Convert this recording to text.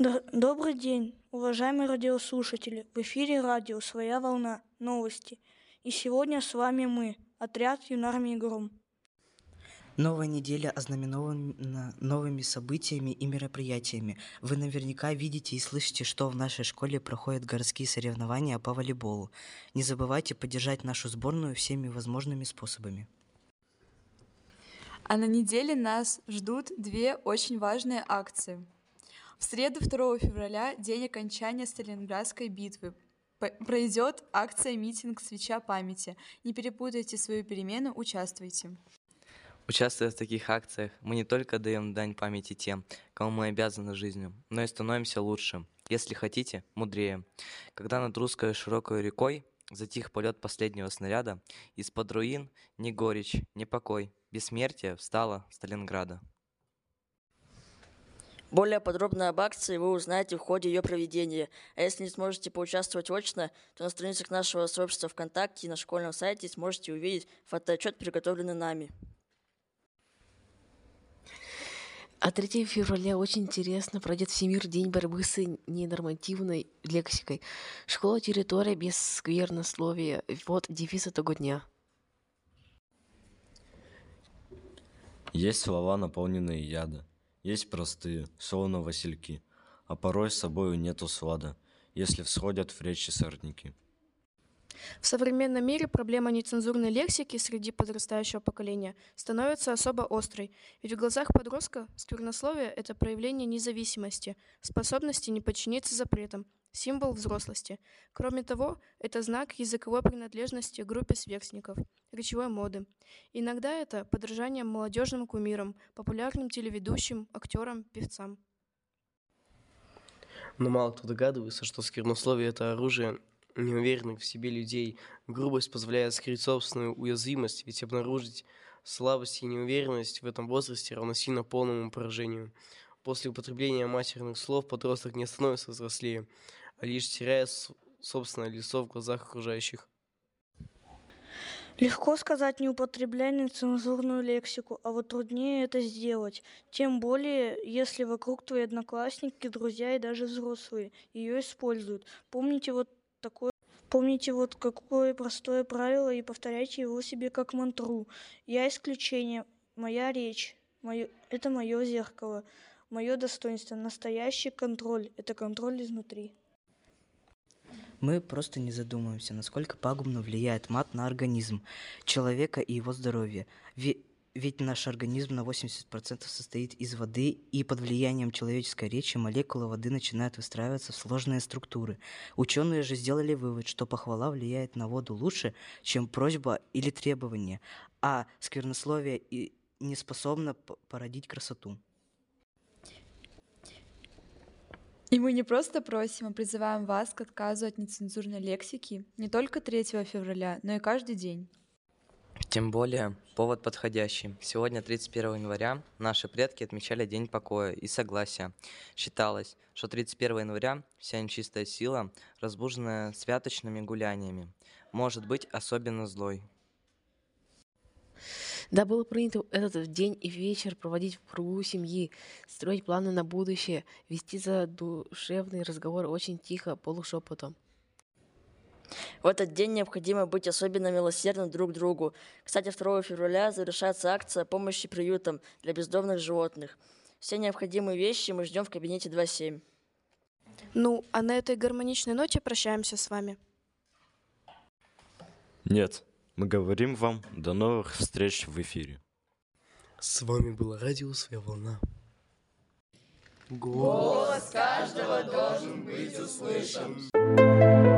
Добрый день, уважаемые радиослушатели. В эфире радио «Своя волна. Новости». И сегодня с вами мы, отряд Юнармии Гром. Новая неделя ознаменована новыми событиями и мероприятиями. Вы наверняка видите и слышите, что в нашей школе проходят городские соревнования по волейболу. Не забывайте поддержать нашу сборную всеми возможными способами. А на неделе нас ждут две очень важные акции. В среду 2 февраля, день окончания Сталинградской битвы, пройдет акция-митинг «Свеча памяти». Не перепутайте свою перемену, участвуйте. Участвуя в таких акциях, мы не только даем дань памяти тем, кому мы обязаны жизнью, но и становимся лучше, если хотите, мудрее. Когда над русской широкой рекой затих полет последнего снаряда, из-под руин ни горечь, ни покой, бессмертие встало Сталинграда. Более подробно об акции вы узнаете в ходе ее проведения. А если не сможете поучаствовать очно, то на страницах нашего сообщества ВКонтакте и на школьном сайте сможете увидеть фотоотчет, приготовленный нами. А 3 февраля очень интересно пройдет Всемирный день борьбы с ненормативной лексикой. Школа территория без сквернословия. Вот девиз этого дня. Есть слова, наполненные яда. Есть простые, словно васильки, а порой с собою нету слада, если всходят в речи сорняки. В современном мире проблема нецензурной лексики среди подрастающего поколения становится особо острой, ведь в глазах подростка сквернословие – это проявление независимости, способности не подчиниться запретам, символ взрослости. Кроме того, это знак языковой принадлежности группе сверстников, речевой моды. Иногда это подражание молодежным кумирам, популярным телеведущим, актерам, певцам. Но мало кто догадывается, что сквернословие – это оружие неуверенных в себе людей. Грубость позволяет скрыть собственную уязвимость, ведь обнаружить слабость и неуверенность в этом возрасте равносильно полному поражению. После употребления матерных слов подросток не становится взрослее, а лишь теряет собственное лицо в глазах окружающих. Легко сказать «не употребляй нецензурную лексику», а вот труднее это сделать. Тем более, если вокруг твои одноклассники, друзья и даже взрослые ее используют. Помните какое простое правило и повторяйте его себе как мантру. Я исключение, моя речь, это мое зеркало, мое достоинство, настоящий контроль, это контроль изнутри. Мы просто не задумываемся, насколько пагубно влияет мат на организм человека и его здоровье. Ведь наш организм на 80% состоит из воды, и под влиянием человеческой речи молекулы воды начинают выстраиваться в сложные структуры. Ученые же сделали вывод, что похвала влияет на воду лучше, чем просьба или требование, а сквернословие не способно породить красоту. И мы не просто просим, а призываем вас к отказу от нецензурной лексики не только 3 февраля, но и каждый день. Тем более, повод подходящий. Сегодня, 31 января, наши предки отмечали День покоя и согласия. Считалось, что 31 января вся нечистая сила, разбуженная святочными гуляниями, может быть особенно злой. Да, было принято этот день и вечер проводить в кругу семьи, строить планы на будущее, вести задушевный разговор очень тихо, полушепотом. В этот день необходимо быть особенно милосердным друг к другу. Кстати, 2 февраля завершается акция помощи приютам для бездомных животных. Все необходимые вещи мы ждем в кабинете 2.7. Ну, а на этой гармоничной ноте прощаемся с вами. Нет, мы говорим вам до новых встреч в эфире. С вами было радио «Своя волна». Голос каждого должен быть услышан.